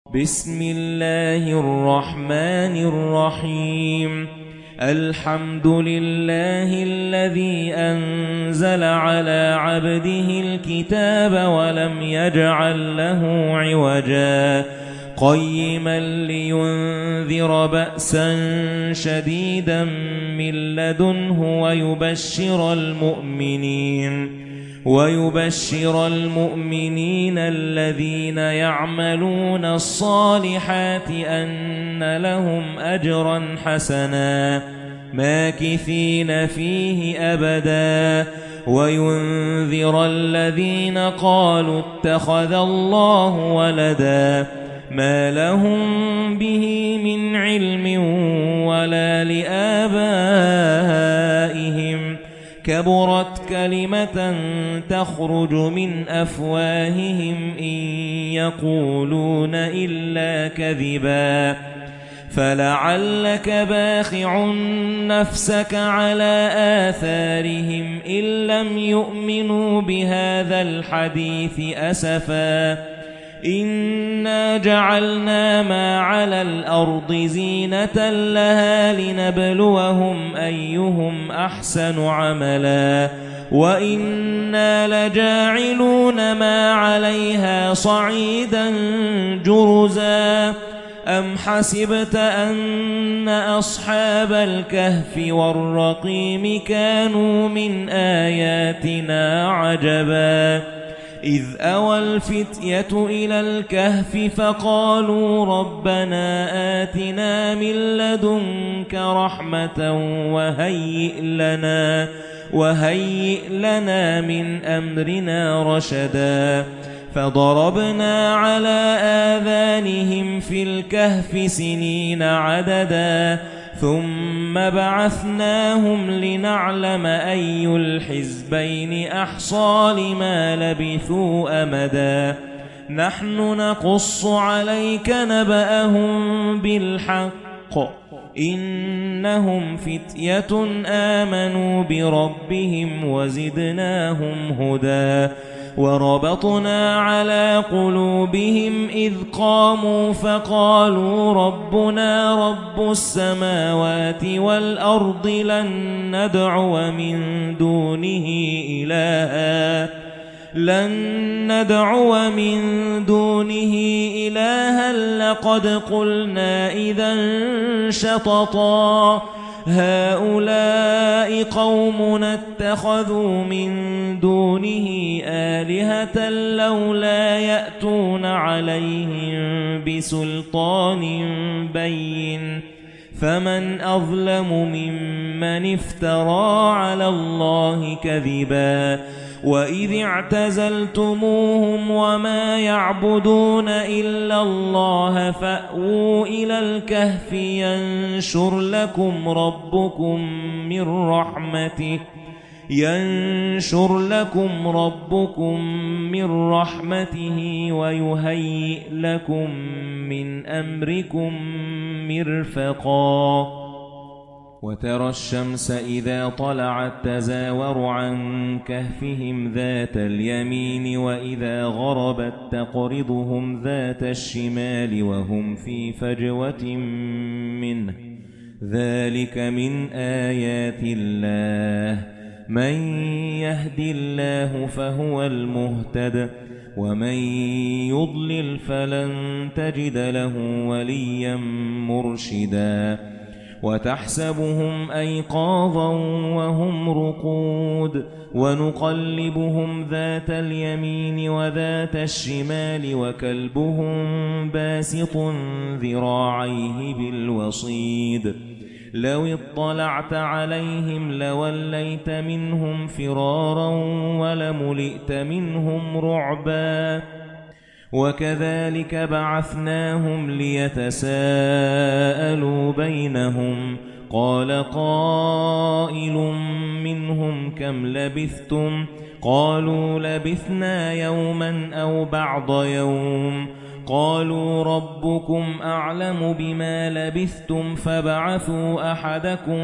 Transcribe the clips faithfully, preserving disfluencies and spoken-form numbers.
بسم الله الرحمن الرحيم الحمد لله الذي أنزل على عبده الكتاب ولم يجعل له عوجا قيما لينذر بأسا شديدا من لدنه ويبشر المؤمنين ويبشر المؤمنين الذين يعملون الصالحات أن لهم أجرا حسنا ماكثين فيه أبدا وينذر الذين قالوا اتخذ الله ولدا ما لهم به من علم ولا لآبائهم كبرت كلمة تخرج من أفواههم إن يقولون إلا كذبا فلعلك باخع نفسك على آثارهم إن لم يؤمنوا بهذا الحديث أسفا إنا جعلنا ما على الأرض زينة لها لنبلوهم أيهم أحسن عملا وإنا لجاعلون ما عليها صعيدا جرزا أم حسبت أن أصحاب الكهف والرقيم كانوا من آياتنا عجبا إذ أوى الفتية إلى الكهف فقالوا ربنا آتنا من لدنك رحمة وهيئ لنا وهيئ لنا من أمرنا رشدا فضربنا على آذانهم في الكهف سنين عددا ثم بعثناهم لنعلم أي الحزبين أحصى لما لبثوا أمدا نحن نقص عليك نبأهم بالحق إنهم فتية آمنوا بربهم وزدناهم هدى وربطنا على قلوبهم إذ قاموا فقالوا ربنا رب السماوات والأرض لن ندعو من دونه إلها لن ندعو من دونه إلها لقد قلنا إذا شططا هؤلاء قومنا اتخذوا من دونه آلهة لولا يأتون عليهم بسلطان بين فمن أظلم ممن افترى على الله كذبا وإذ اعتزلتموهم وما يعبدون إلا الله فأووا إلى الكهف ينشر لكم ربكم من رحمته ينشر لكم ربكم من رحمته ويهيئ لكم من أمركم مرفقا وترى الشمس إذا طلعت تزاور عن كهفهم ذات اليمين وإذا غربت تقرضهم ذات الشمال وهم في فجوة منه ذلك من آيات الله من يهد الله فهو المهتد ومن يضلل فلن تجد له وليا مرشدا وتحسبهم أيقاظا وهم رقود ونقلبهم ذات اليمين وذات الشمال وكلبهم باسط ذراعيه بالوصيد لو اطلعت عليهم لوليت منهم فرارا ولملئت منهم رعبا وكذلك بعثناهم ليتساءلوا بينهم قال قائل منهم كم لبثتم قالوا لبثنا يوما أو بعض يوم قالوا ربكم أعلم بما لبثتم فابعثوا أحدكم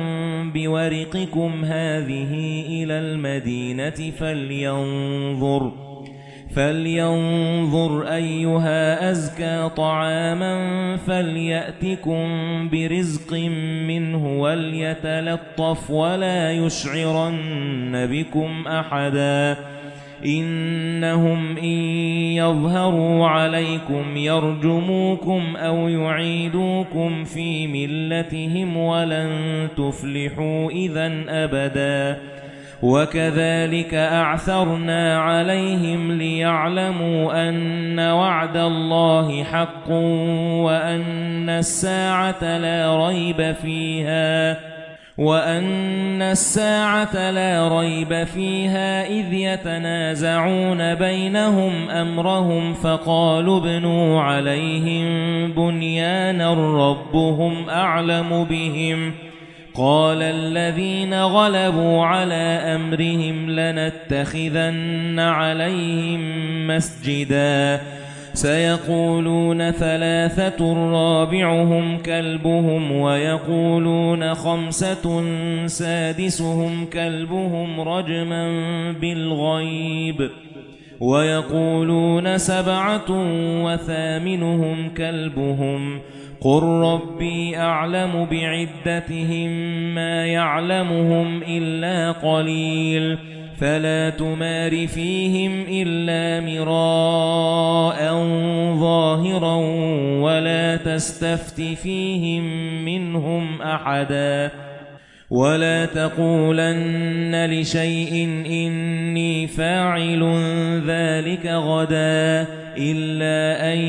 بورقكم هذه إلى المدينة فلينظر فلينظر أيها أزكى طعاما فليأتكم برزق منه وليتلطف ولا يشعرن بكم أحدا إنهم إن يظهروا عليكم يرجموكم أو يعيدوكم في ملتهم ولن تفلحوا إذا أبدا وكذلك أعثرنا عليهم ليعلموا أن وعد الله حق وأن الساعة لا ريب فيها وأن الساعة لا ريب فيها إذ يتنازعون بينهم أمرهم فقالوا ابنوا عليهم بنيانا ربهم أعلم بهم قال الذين غلبوا على أمرهم لنتخذن عليهم مسجدا سيقولون ثلاثة رابعهم كلبهم ويقولون خمسة سادسهم كلبهم رجما بالغيب ويقولون سبعة وثامنهم كلبهم قل ربي أعلم بعدتهم ما يعلمهم إلا قليل فلا تمار فيهم إلا مراء ظاهرا ولا تستفت فيهم منهم أحدا ولا تقولن لشيء إني فاعل ذلك غدا إلا أن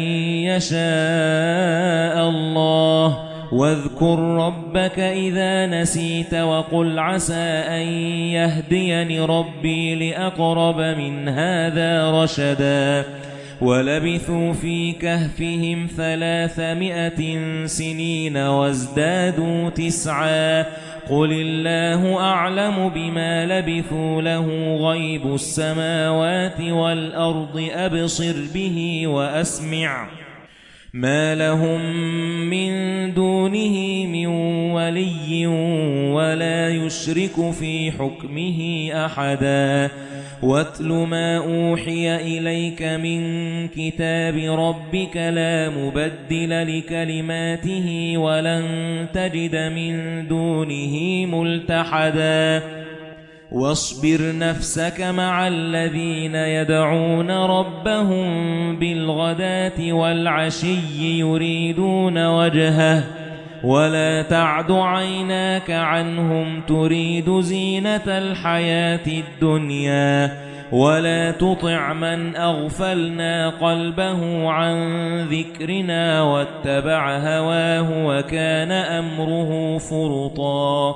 يشاء الله واذكر ربك إذا نسيت وقل عسى أن يهديني ربي لأقرب من هذا رشدا ولبثوا في كهفهم ثلاثمائة سنين وازدادوا تسعا قل الله أعلم بما لبثوا له غيب السماوات والأرض أبصر به وأسمع ما لهم من دونه من ولي ولا يشرك في حكمه أحدا واتل ما أوحي إليك من كتاب ربك لا مبدل لكلماته ولن تجد من دونه ملتحدا واصبر نفسك مع الذين يدعون ربهم بالغداة والعشي يريدون وجهه ولا تعد عيناك عنهم تريد زينة الحياة الدنيا ولا تطع من أغفلنا قلبه عن ذكرنا واتبع هواه وكان أمره فرطا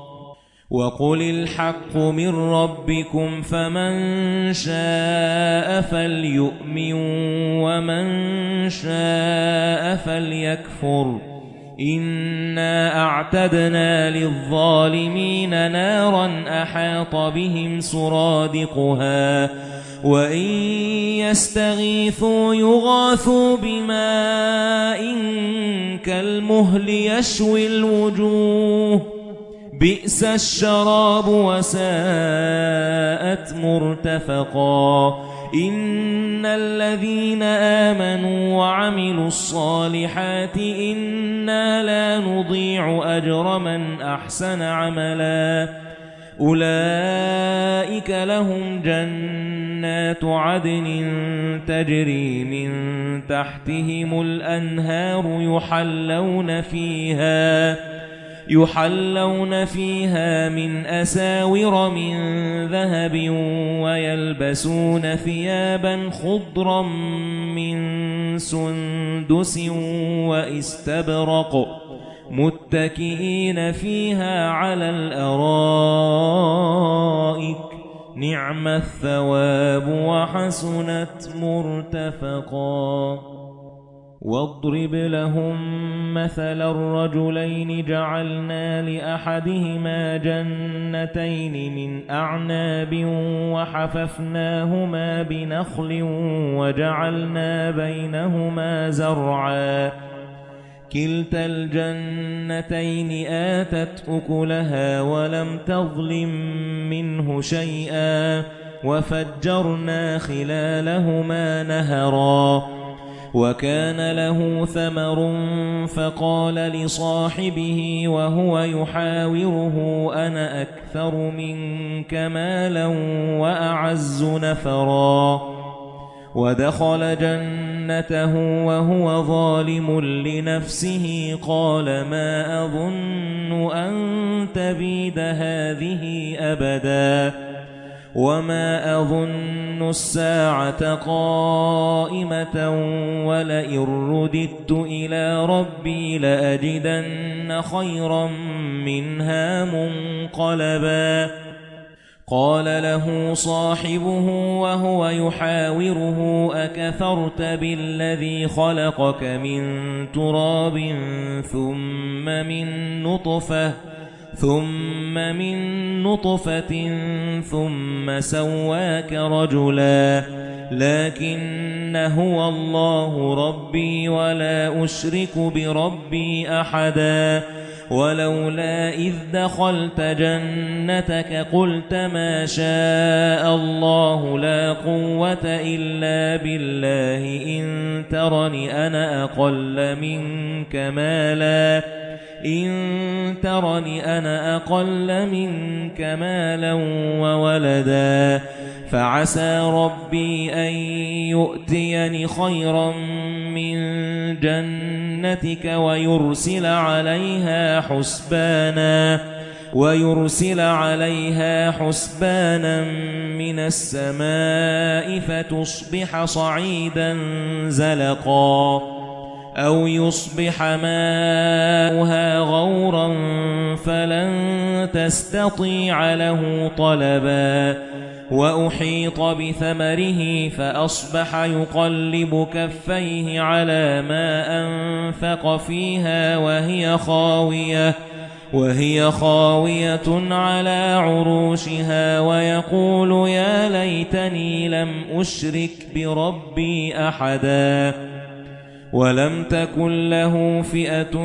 وقل الحق من ربكم فمن شاء فليؤمن ومن شاء فليكفر إنا أعتدنا للظالمين نارا أحاط بهم سرادقها وإن يستغيثوا يغاثوا بماء كالمهل يشوي الوجوه بئس الشراب وساءت مرتفقا إن الذين آمنوا وعملوا الصالحات إنا لا نضيع أجر من أحسن عملا أولئك لهم جنات عدن تجري من تحتهم الأنهار يحلون فيها يحلون فيها من أساور من ذهب ويلبسون ثيابا خضرا من سندس وإستبرق متكئين فيها على الأرائك نعم الثواب وحسنت مرتفقا واضرب لهم مثل الرجلين جعلنا لأحدهما جنتين من أعناب وحففناهما بنخل وجعلنا بينهما زرعا كلتا الجنتين آتت أكلها ولم تظلم منه شيئا وفجرنا خلالهما نهرا وكان له ثمر فقال لصاحبه وهو يحاوره أنا أكثر منك مالا وأعز نفرا ودخل جنته وهو ظالم لنفسه قال ما أظن أن تبيد هذه أبدا وما أظن الساعة قائمة ولئن رددت إلى ربي لأجدن خيرا منها منقلبا قال له صاحبه وهو يحاوره أكفرت بالذي خلقك من تراب ثم من نطفة ثم من نطفة ثم سواك رجلا لكن هو الله ربي ولا أشرك بربي أحدا ولولا إذ دخلت جنتك قلت ما شاء الله لا قوة إلا بالله إن ترني أنا أقل منك مالا إن ترني أنا أقل منك مالا وولدا فعسى ربي أن يؤتيني خيرا من جنتك ويرسل عليها حسبانا ويرسل عليها حسبانا من السماء فتصبح صعيدا زلقا أو يصبح ماؤها غورا فلن تستطيع له طلبا وأحيط بثمره فأصبح يقلب كفيه على ما أنفق فيها وهي خاوية وهي خاوية على عروشها ويقول يا ليتني لم أشرك بربي أحدا ولم تكن له فئة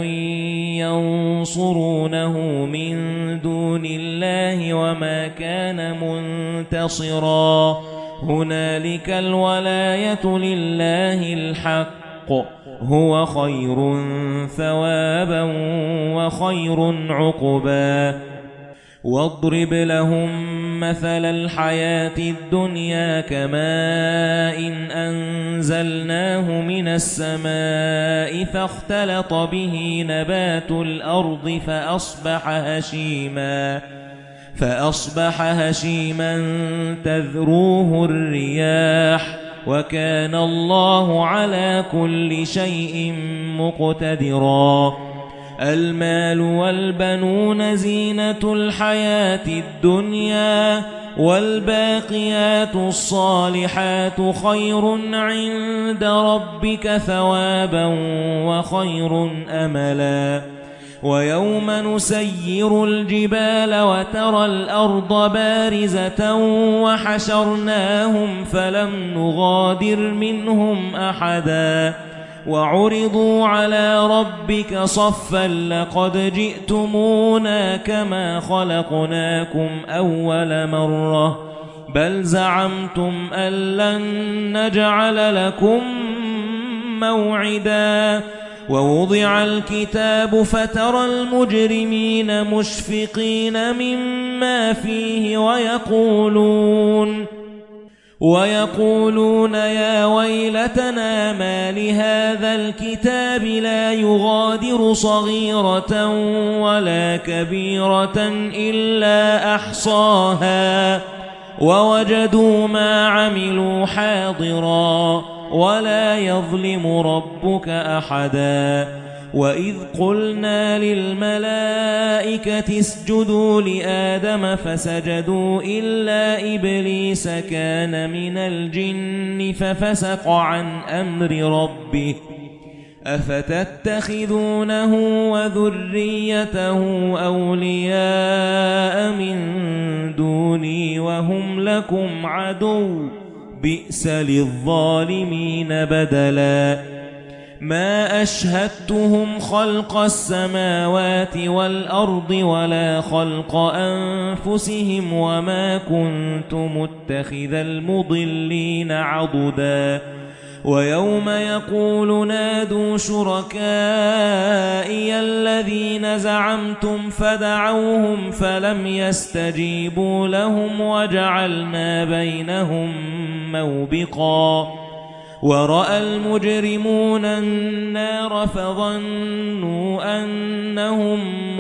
ينصرونه من دون الله وما كان منتصرا هنالك الولاية لله الحق هو خير ثوابا وخير عقبا واضرب لهم مثل الحياة الدنيا كماء أنزلناه من السماء فاختلط به نبات الأرض فأصبح هشيما فأصبح هشيما تذروه الرياح وكان الله على كل شيء مقتدرا المال والبنون زينة الحياة الدنيا والباقيات الصالحات خير عند ربك ثوابا وخير أملا ويوم نسير الجبال وترى الأرض بارزة وحشرناهم فلم نغادر منهم أحدا وعرضوا على ربك صفا لقد جئتمونا كما خلقناكم أول مرة بل زعمتم أن لن نجعل لكم موعدا ووضع الكتاب فترى المجرمين مشفقين مما فيه ويقولون ويقولون يا ويلتنا ما لهذا الكتاب لا يغادر صغيرة ولا كبيرة إلا أحصاها ووجدوا ما عملوا حاضرا ولا يظلم ربك أحدا وإذ قلنا للملائكة اسجدوا لآدم فسجدوا إلا إبليس كان من الجن ففسق عن أمر ربه أفتتخذونه وذريته أولياء من دوني وهم لكم عدو بئس للظالمين بدلا ما أشهدتهم خلق السماوات والأرض ولا خلق أنفسهم وما كنت متخذ المضلين عضدا ويوم يقول نادوا شركائي الذين زعمتم فدعوهم فلم يستجيبوا لهم وجعلنا بينهم موبقا ورأى المجرمون النار فظنوا أنهم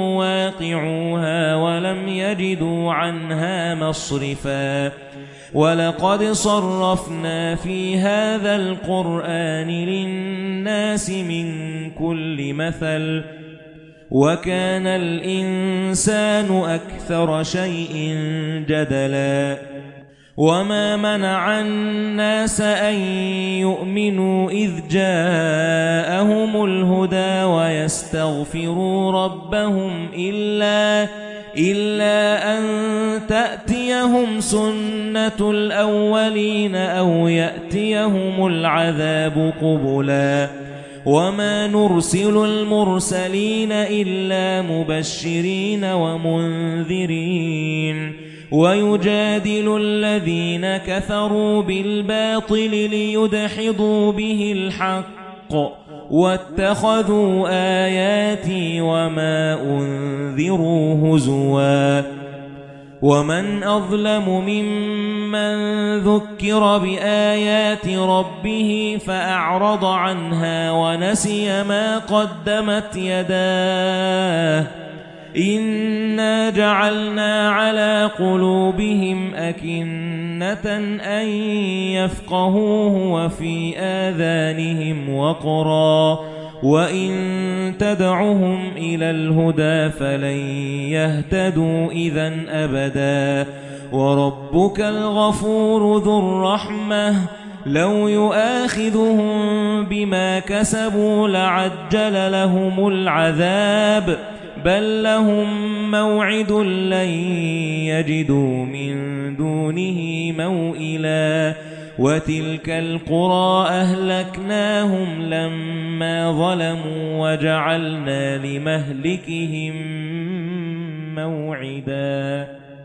مواقعوها ولم يجدوا عنها مصرفا ولقد صرفنا في هذا القرآن للناس من كل مثل وكان الإنسان أكثر شيء جدلا وما منع الناس أن يؤمنوا إذ جاءهم الهدى ويستغفروا ربهم إلا إلا أن تأتيهم سنة الأولين أو يأتيهم العذاب قبلا وما نرسل المرسلين إلا مبشرين ومنذرين ويجادل الذين كفروا بالباطل ليدحضوا به الحق واتخذوا آياتي وما أنذروا هزوا ومن أظلم ممن ذكر بآيات ربه فأعرض عنها ونسي ما قدمت يداه إنا جعلنا على قلوبهم أكنة أن يفقهوه وفي آذانهم وقرا وإن تدعهم إلى الهدى فلن يهتدوا إذن أبدا وربك الغفور ذو الرحمة لو يؤاخذهم بما كسبوا لعجل لهم العذاب بل لهم موعد لن يجدوا من دونه موئلا وتلك القرى أهلكناهم لما ظلموا وجعلنا لمهلكهم موعدا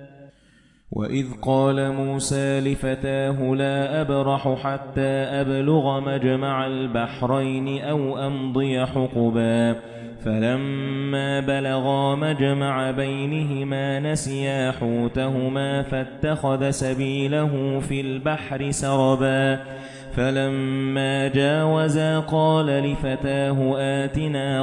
وإذ قال موسى لفتاه لا أبرح حتى أبلغ مجمع البحرين أو أمضي حقبا فلما بلغا مجمع بينهما نسيا حوتهما فاتخذ سبيله في البحر سربا فلما جاوزا قال لفتاه آتنا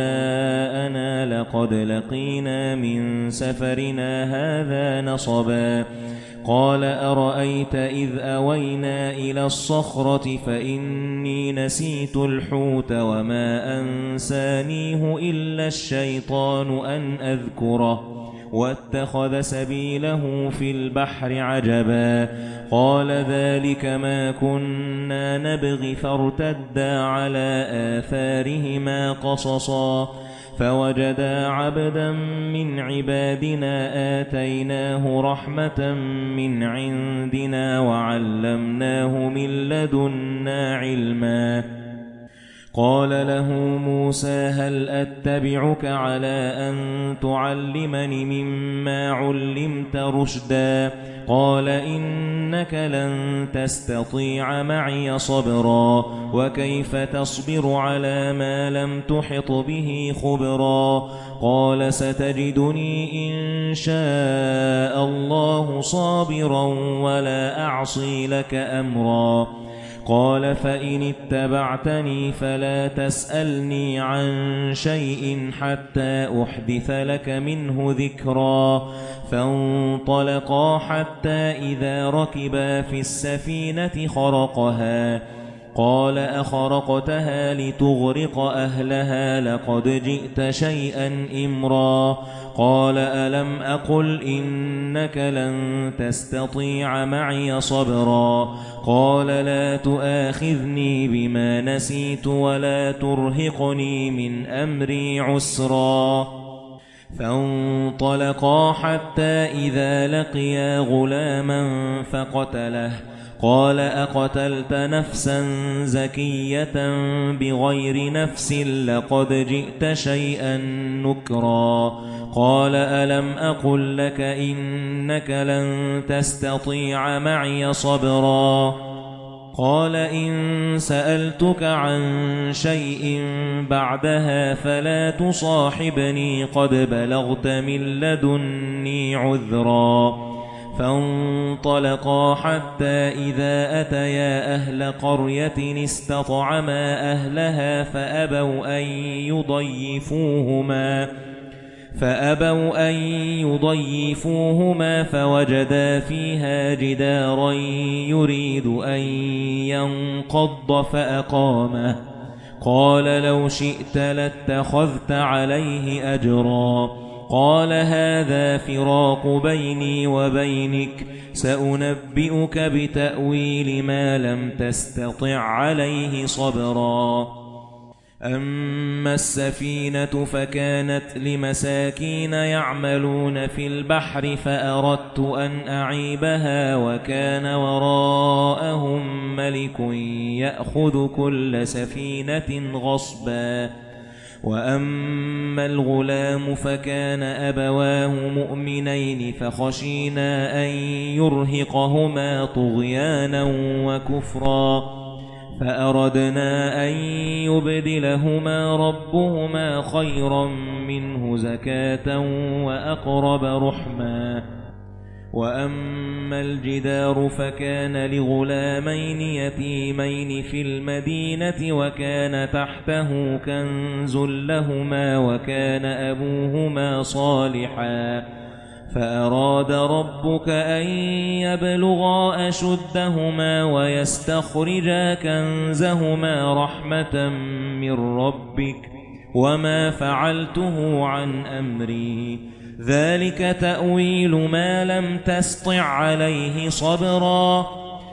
غداءنا لقد لقينا من سفرنا هذا نصبا قال أرأيت إذ أوينا إلى الصخرة فإني نسيت الحوت وما أنسانيه إلا الشيطان أن أذكره واتخذ سبيله في البحر عجبا قال ذلك ما كنا نبغي فارتدا على آثارهما قصصا فوجدا عبدا من عبادنا آتيناه رحمة من عندنا وعلمناه من لدنا علما قال له موسى هل أتبعك على أن تعلمني مما علمت رشدا قال إنك لن تستطيع معي صبرا وكيف تصبر على ما لم تحط به خبرا قال ستجدني إن شاء الله صابرا ولا أعصي لك أمرا قال فإن اتبعتني فلا تسألني عن شيء حتى أحدث لك منه ذكرا فانطلقا حتى إذا ركبا في السفينة خرقها قال أخرقتها لتغرق أهلها لقد جئت شيئا إمرا قال ألم أقل إنك لن تستطيع معي صبرا قال لا تؤاخذني بما نسيت ولا ترهقني من أمري عسرا فانطلقا حتى إذا لقيا غلاما فقتله قال أقتلت نفسا زكية بغير نفس لقد جئت شيئا نكرا قال ألم أقل لك إنك لن تستطيع معي صبرا قال إن سألتك عن شيء بعدها فلا تصاحبني قد بلغت من لدني عذرا فانطلقا حتى إذا أتيا أهل قرية استطعما أهلها فأبوا أن يضيفوهما فأبوا أن يضيفوهما فوجدا فيها جدارا يريد أن ينقض فأقامه قال لو شئت لاتخذت عليه أجرا قال هذا فراق بيني وبينك سأنبئك بتأويل ما لم تستطع عليه صبرا أما السفينة فكانت لمساكين يعملون في البحر فأردت أن أعيبها وكان وراءهم ملك يأخذ كل سفينة غصبا وأما الغلام فكان أبواه مؤمنين فخشينا أن يرهقهما طغيانا وكفرا فأردنا أن يبدلهما ربهما خيرا منه زكاة وأقرب رحما وأما الجدار فكان لغلامين يتيمين في المدينة وكان تحته كنز لهما وكان أبوهما صالحا فأراد ربك أن يبلغا أشدهما ويستخرجا كنزهما رحمة من ربك وما فعلته عن أمري ذلك تأويل ما لم تسطع عليه صبرا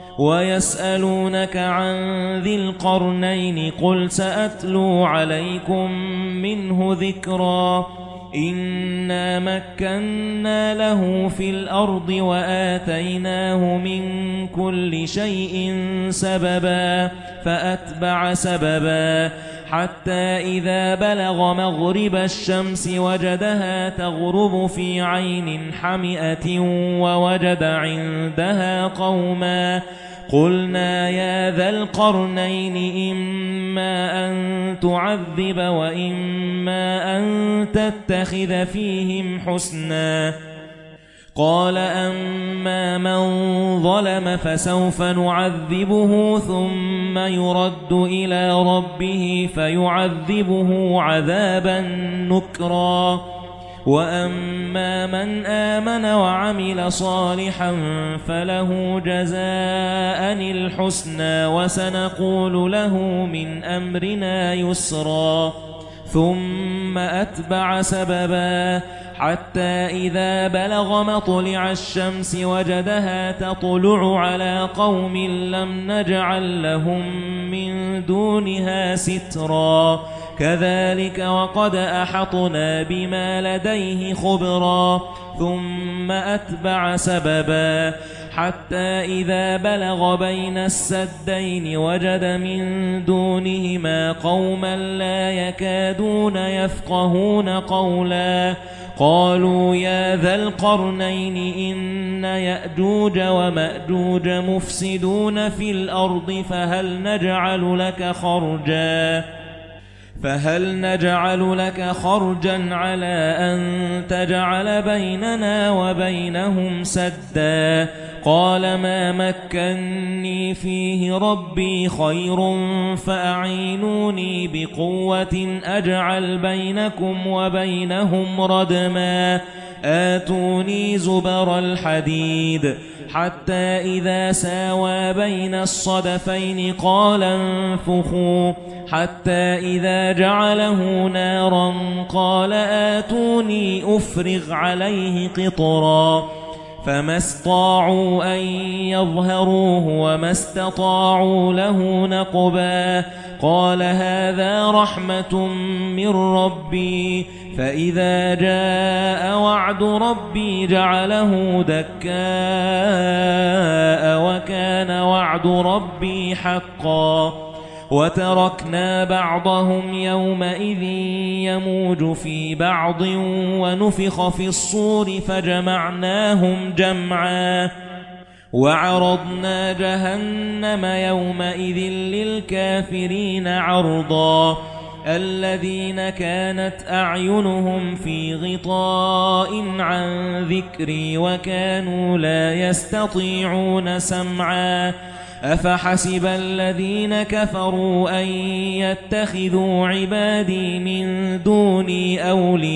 ويسألونك عن ذي القرنين قل سأتلو عليكم منه ذكرا إنا مكنا له في الأرض وآتيناه من كل شيء سببا فأتبع سببا حتى إذا بلغ مغرب الشمس وجدها تغرب في عين حمئة ووجد عندها قوما قلنا يا ذا القرنين إما أن تعذب وإما أن تتخذ فيهم حسنا قال أما من ظلم فسوف نعذبه ثم يرد إلى ربه فيعذبه عذابا نكرا وأما من آمن وعمل صالحا فله جزاء الحسنى وسنقول له من أمرنا يسرا ثم أتبع سببا حتى إذا بلغ مطلع الشمس وجدها تطلع على قوم لم نجعل لهم من دونها سترا كذلك وقد أحطنا بما لديه خبرا ثم أتبع سببا حتى إذا بلغ بين السدين وجد من دونهما قوما لا يكادون يفقهون قولا قالوا يا ذا القرنين إن يأجوج ومأجوج مفسدون في الأرض فهل نجعل لك خرجا فهل نجعل لك خرجا على أن تجعل بيننا وبينهم سدا قال ما مكنني فيه ربي خير فأعينوني بقوة أجعل بينكم وبينهم ردما آتوني زبر الحديد حتى إذا ساوى بين الصدفين قال انفخوا حتى إذا جعله نارا قال آتوني أفرغ عليه قطرا فما استطاعوا أن يظهروه وما استطاعوا له نقبا قال هذا رحمة من ربي فإذا جاء وعد ربي جعله دكاء وكان وعد ربي حقا وتركنا بعضهم يومئذ يموج في بعض ونفخ في الصور فجمعناهم جمعا وعرضنا جهنم يومئذ للكافرين عرضا الذين كانت أعينهم في غطاء عن ذكري وكانوا لا يستطيعون سمعا أفحسب الذين كفروا أن يتخذوا عبادي من دوني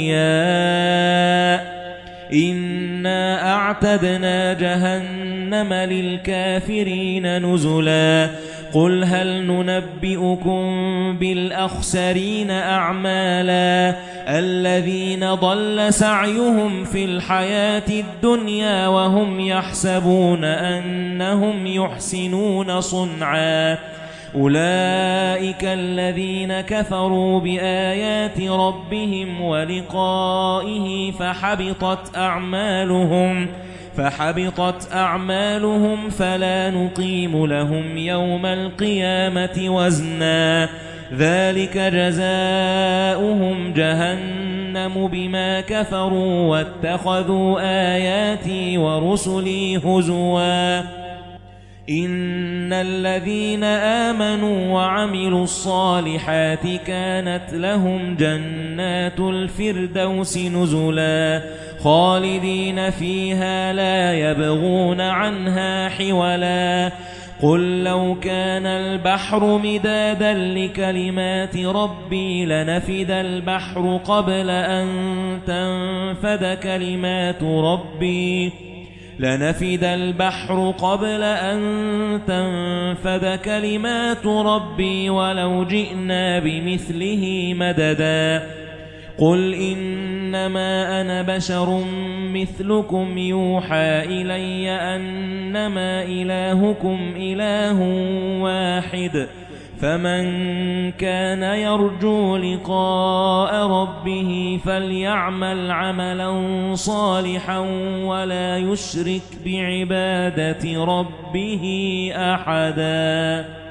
أولياء إنا أعتدنا جهنم للكافرين نزلا قل هل ننبئكم بالأخسرين أعمالا الذين ضل سعيهم في الحياة الدنيا وهم يحسبون أنهم يحسنون صنعا أولئك الذين كفروا بآيات ربهم ولقائه فحبطت أعمالهم فحبطت أعمالهم فلا نقيم لهم يوم القيامة وزنا ذلك جزاؤهم جهنم بما كفروا واتخذوا آياتي ورسلي هزوا إن الذين آمنوا وعملوا الصالحات كانت لهم جنات الفردوس نزلا خالدين فيها لا يبغون عنها حولا قل لو كان البحر مدادا لكلمات ربي لنفد البحر قبل أن تنفد كلمات ربي لنفد البحر قبل أن تنفد كلمات ربي ولو جئنا بمثله مددا قل إنما أنا بشر مثلكم يوحى إلي أنما إلهكم إله واحد فمن كان يرجو لقاء ربه فليعمل عملا صالحا ولا يشرك بعبادة ربه أحدا.